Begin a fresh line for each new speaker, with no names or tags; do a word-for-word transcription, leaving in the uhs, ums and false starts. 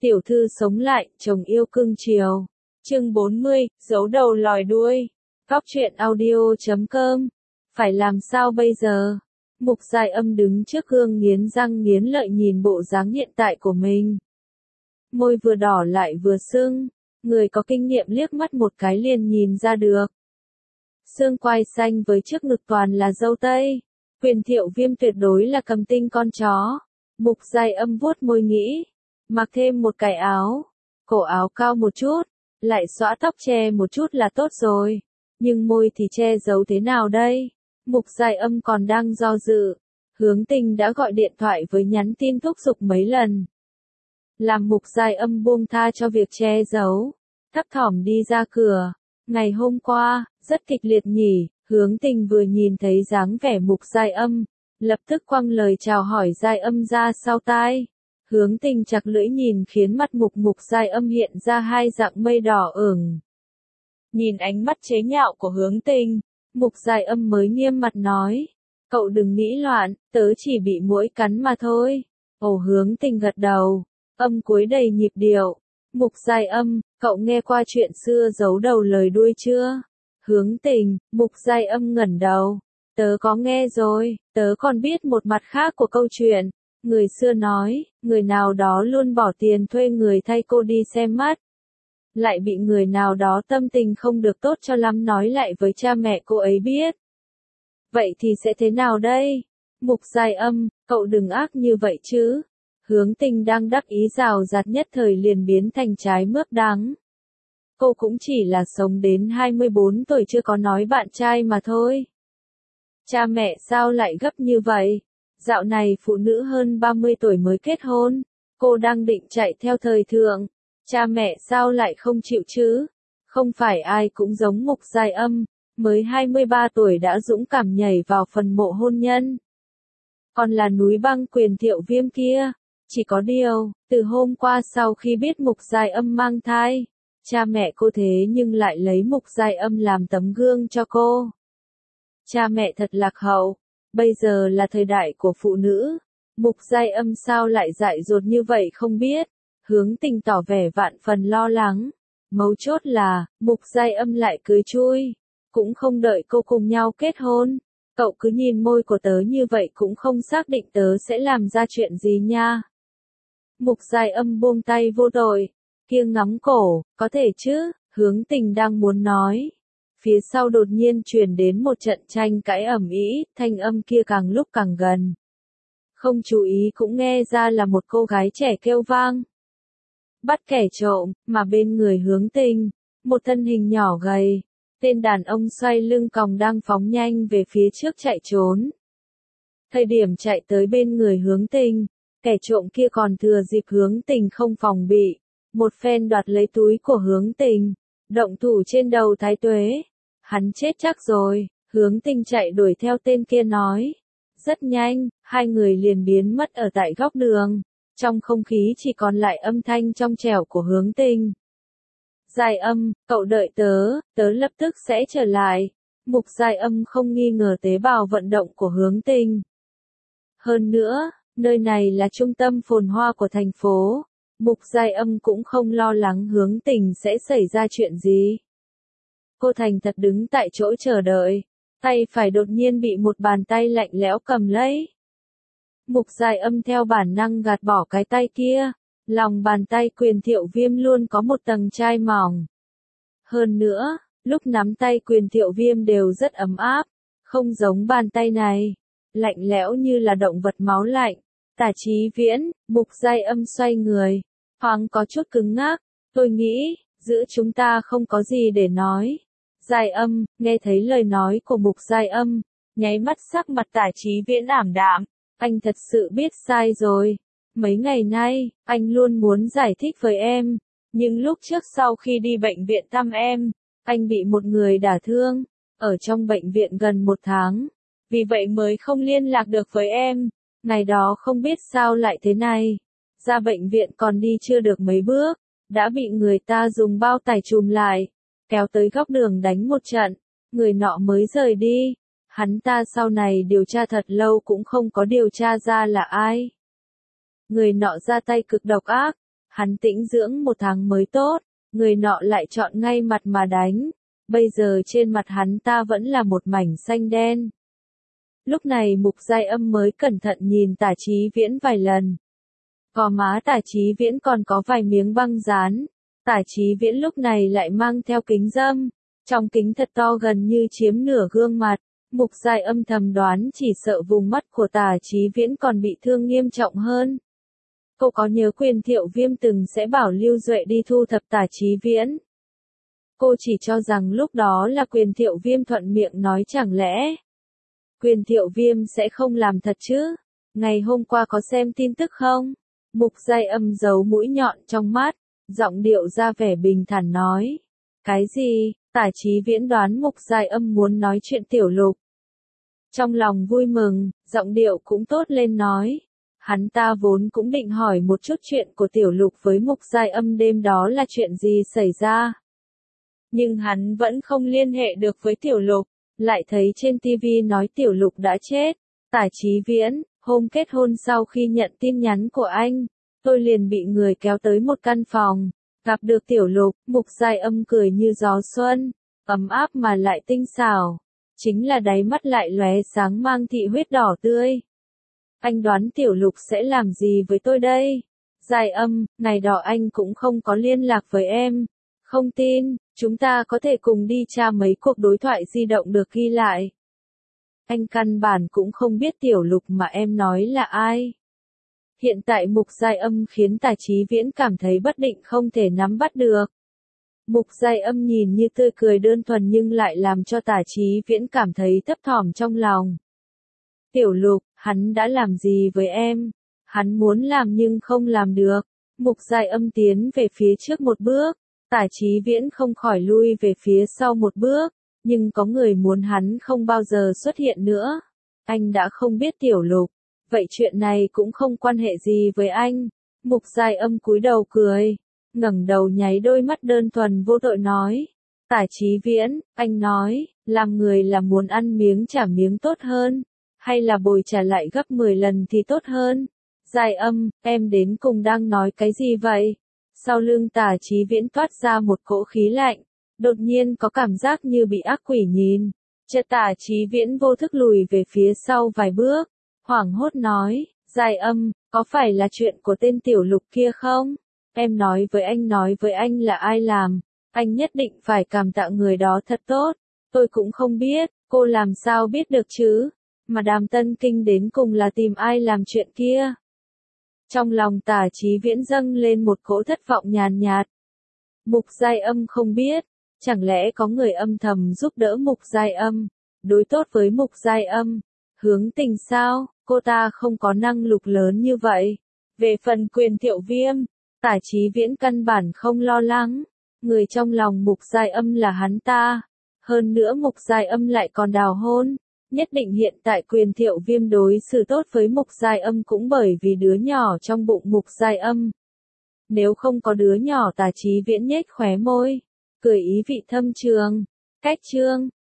Tiểu thư sống lại, chồng yêu cưng chiều. Chương bốn mươi, giấu đầu lòi đuôi. Góc truyện audio chấm com. Phải làm sao bây giờ? Mục Giai Âm đứng trước gương nghiến răng nghiến lợi nhìn bộ dáng hiện tại của mình. Môi vừa đỏ lại vừa sưng, người có kinh nghiệm liếc mắt một cái liền nhìn ra được. Xương quai xanh với trước ngực toàn là râu tây. Quyền Thiệu Viêm tuyệt đối là cầm tinh con chó. Mục Giai Âm vuốt môi nghĩ. Mặc thêm một cái áo, cổ áo cao một chút, lại xõa tóc che một chút là tốt rồi. Nhưng môi thì che giấu thế nào đây? Mục Giai Âm còn đang do dự. Hướng Tình đã gọi điện thoại với nhắn tin thúc giục mấy lần. Làm Mục Giai Âm buông tha cho việc che giấu. Thấp thỏm đi ra cửa. Ngày hôm qua, rất kịch liệt nhỉ, Hướng Tình vừa nhìn thấy dáng vẻ Mục Giai Âm, lập tức quăng lời chào hỏi Giai Âm ra sau tai. Hướng Tình chặt lưỡi nhìn khiến mặt mục Mục Giai Âm hiện ra hai dạng mây đỏ ửng. Nhìn ánh mắt chế nhạo của Hướng Tình, Mục Giai Âm mới nghiêm mặt nói. Cậu đừng nghĩ loạn, tớ chỉ bị muỗi cắn mà thôi. Ồ, Hướng Tình gật đầu, âm cuối đầy nhịp điệu. Mục Giai Âm, cậu nghe qua chuyện xưa giấu đầu lời đuôi chưa? Hướng Tình, Mục Giai Âm ngẩng đầu. Tớ có nghe rồi, tớ còn biết một mặt khác của câu chuyện. Người xưa nói, người nào đó luôn bỏ tiền thuê người thay cô đi xem mắt. Lại bị người nào đó tâm tình không được tốt cho lắm nói lại với cha mẹ cô ấy biết. Vậy thì sẽ thế nào đây? Mục Giai Âm, cậu đừng ác như vậy chứ. Hướng Tình đang đắc ý rào rạt nhất thời liền biến thành trái mướp đắng. Cô cũng chỉ là sống đến hai mươi bốn tuổi chưa có nói bạn trai mà thôi. Cha mẹ sao lại gấp như vậy? Dạo này phụ nữ hơn ba mươi tuổi mới kết hôn, cô đang định chạy theo thời thượng, cha mẹ sao lại không chịu chứ? Không phải ai cũng giống Mục Giai Âm, mới hai mươi ba tuổi đã dũng cảm nhảy vào phần mộ hôn nhân. Còn là núi băng Quyền Thiệu Viêm kia, chỉ có điều, từ hôm qua sau khi biết Mục Giai Âm mang thai, cha mẹ cô thế nhưng lại lấy Mục Giai Âm làm tấm gương cho cô. Cha mẹ thật lạc hậu. Bây giờ là thời đại của phụ nữ, Mục Giai Âm sao lại dại dột như vậy không biết, Hướng Tình tỏ vẻ vạn phần lo lắng, mấu chốt là, Mục Giai Âm lại cười chui, cũng không đợi cô cùng nhau kết hôn, cậu cứ nhìn môi của tớ như vậy cũng không xác định tớ sẽ làm ra chuyện gì nha. Mục Giai Âm buông tay vô tội, kiêng ngắm cổ, có thể chứ, Hướng Tình đang muốn nói. Phía sau đột nhiên truyền đến một trận tranh cãi ầm ĩ, thanh âm kia càng lúc càng gần. Không chú ý cũng nghe ra là một cô gái trẻ kêu vang. Bắt kẻ trộm, mà bên người Hướng Tình, một thân hình nhỏ gầy, tên đàn ông xoay lưng còng đang phóng nhanh về phía trước chạy trốn. Thời điểm chạy tới bên người Hướng Tình, kẻ trộm kia còn thừa dịp Hướng Tình không phòng bị, một phen đoạt lấy túi của Hướng Tình, động thủ trên đầu Thái Tuế. Hắn chết chắc rồi, Hướng Tình chạy đuổi theo tên kia nói. Rất nhanh, hai người liền biến mất ở tại góc đường. Trong không khí chỉ còn lại âm thanh trong trẻo của Hướng Tình. Giai Âm, cậu đợi tớ, tớ lập tức sẽ trở lại. Mục Giai Âm không nghi ngờ tế bào vận động của Hướng Tình. Hơn nữa, nơi này là trung tâm phồn hoa của thành phố. Mục Giai Âm cũng không lo lắng Hướng Tình sẽ xảy ra chuyện gì. Cô thành thật đứng tại chỗ chờ đợi, tay phải đột nhiên bị một bàn tay lạnh lẽo cầm lấy. Mục Giai Âm theo bản năng gạt bỏ cái tay kia, lòng bàn tay Quyền Thiệu Viêm luôn có một tầng chai mỏng. Hơn nữa, lúc nắm tay Quyền Thiệu Viêm đều rất ấm áp, không giống bàn tay này, lạnh lẽo như là động vật máu lạnh. Tả Chí Viễn, Mục Giai Âm xoay người, thoáng có chút cứng ngắc, tôi nghĩ, giữa chúng ta không có gì để nói. Giai Âm, nghe thấy lời nói của Mục Giai Âm, nháy mắt sắc mặt Tả Chí Viễn ảm đạm, anh thật sự biết sai rồi. Mấy ngày nay, anh luôn muốn giải thích với em, nhưng lúc trước sau khi đi bệnh viện thăm em, anh bị một người đả thương, ở trong bệnh viện gần một tháng, vì vậy mới không liên lạc được với em, ngày đó không biết sao lại thế này, ra bệnh viện còn đi chưa được mấy bước, đã bị người ta dùng bao tải trùm lại. Kéo tới góc đường đánh một trận, người nọ mới rời đi, hắn ta sau này điều tra thật lâu cũng không có điều tra ra là ai. Người nọ ra tay cực độc ác, Hắn tĩnh dưỡng một tháng mới tốt, người nọ lại chọn ngay mặt mà đánh. Bây giờ trên mặt hắn ta vẫn là một mảnh xanh đen. Lúc này Mục Giai Âm mới cẩn thận nhìn Tả Chí Viễn vài lần. Gò má Tả Chí Viễn còn có vài miếng băng dán. Tả Chí Viễn lúc này lại mang theo kính râm. Trong kính thật to gần như chiếm nửa gương mặt. Mục Giai Âm thầm đoán chỉ sợ vùng mắt của Tả Chí Viễn còn bị thương nghiêm trọng hơn. Cô có nhớ Quyền Thiệu Viêm từng sẽ bảo Lưu Duệ đi thu thập Tả Chí Viễn. Cô chỉ cho rằng lúc đó là Quyền Thiệu Viêm thuận miệng nói, chẳng lẽ Quyền Thiệu Viêm sẽ không làm thật chứ? Ngày hôm qua có xem tin tức không? Mục Giai Âm giấu mũi nhọn trong mắt, giọng điệu ra vẻ bình thản nói. Cái gì? Tả Chí Viễn đoán Mục Giai Âm muốn nói chuyện Tiểu Lục. Trong lòng vui mừng, giọng điệu cũng tốt lên nói. Hắn ta vốn cũng định hỏi một chút chuyện của Tiểu Lục với Mục Giai Âm đêm đó là chuyện gì xảy ra. Nhưng hắn vẫn không liên hệ được với Tiểu Lục, lại thấy trên ti vi nói Tiểu Lục đã chết. Tả Chí Viễn, hôm kết hôn sau khi nhận tin nhắn của anh, tôi liền bị người kéo tới một căn phòng, gặp được Tiểu Lục. Mục Giai Âm cười như gió xuân, ấm áp mà lại tinh xảo, chính là đáy mắt lại lóe sáng mang thị huyết đỏ tươi. Anh đoán Tiểu Lục sẽ làm gì với tôi đây? Giai Âm, ngày đó anh cũng không có liên lạc với em. Không tin, chúng ta có thể cùng đi tra mấy cuộc đối thoại di động được ghi lại. Anh căn bản cũng không biết Tiểu Lục mà em nói là ai. Hiện tại Mục Giai Âm khiến Tả Chí Viễn cảm thấy bất định không thể nắm bắt được. Mục Giai Âm nhìn như tươi cười đơn thuần nhưng lại làm cho Tả Chí Viễn cảm thấy thấp thỏm trong lòng. Tiểu Lục, hắn đã làm gì với em? Hắn muốn làm nhưng không làm được. Mục Giai Âm tiến về phía trước một bước, Tả Chí Viễn không khỏi lui về phía sau một bước, nhưng có người muốn hắn không bao giờ xuất hiện nữa. Anh đã không biết Tiểu Lục, vậy chuyện này cũng không quan hệ gì với anh. Mục Giai Âm cúi đầu cười, ngẩng đầu nháy đôi mắt đơn thuần vô tội nói. Tả Chí Viễn, anh nói, làm người là muốn ăn miếng trả miếng tốt hơn, hay là bồi trả lại gấp mười lần thì tốt hơn? Giai Âm, em đến cùng đang nói cái gì vậy? Sau lưng Tả Chí Viễn toát ra một cỗ khí lạnh, đột nhiên có cảm giác như bị ác quỷ nhìn. Chợt Tả Chí Viễn vô thức lùi về phía sau vài bước, hoảng hốt nói, Giai Âm, có phải là chuyện của tên Tiểu Lục kia không? Em nói với anh nói với anh là ai làm, anh nhất định phải cảm tạ người đó thật tốt. Tôi cũng không biết, cô làm sao biết được chứ? Mà Đàm Tân Kinh đến cùng là tìm ai làm chuyện kia? Trong lòng Tả Chí Viễn dâng lên một cỗ thất vọng nhàn nhạt. Mục Giai Âm không biết, chẳng lẽ có người âm thầm giúp đỡ Mục Giai Âm, đối tốt với Mục Giai Âm, hướng tình sao? Cô ta không có năng lực lớn như vậy. Về phần Quyền Thiệu Viêm, Tả Chí Viễn căn bản không lo lắng, người trong lòng Mục Giai Âm là hắn ta. Hơn nữa Mục Giai Âm lại còn đào hôn. Nhất định hiện tại Quyền Thiệu Viêm đối xử tốt với Mục Giai Âm cũng bởi vì đứa nhỏ trong bụng Mục Giai Âm. Nếu không có đứa nhỏ, Tả Chí Viễn nhếch khóe môi, cười ý vị thâm trường. Cách chương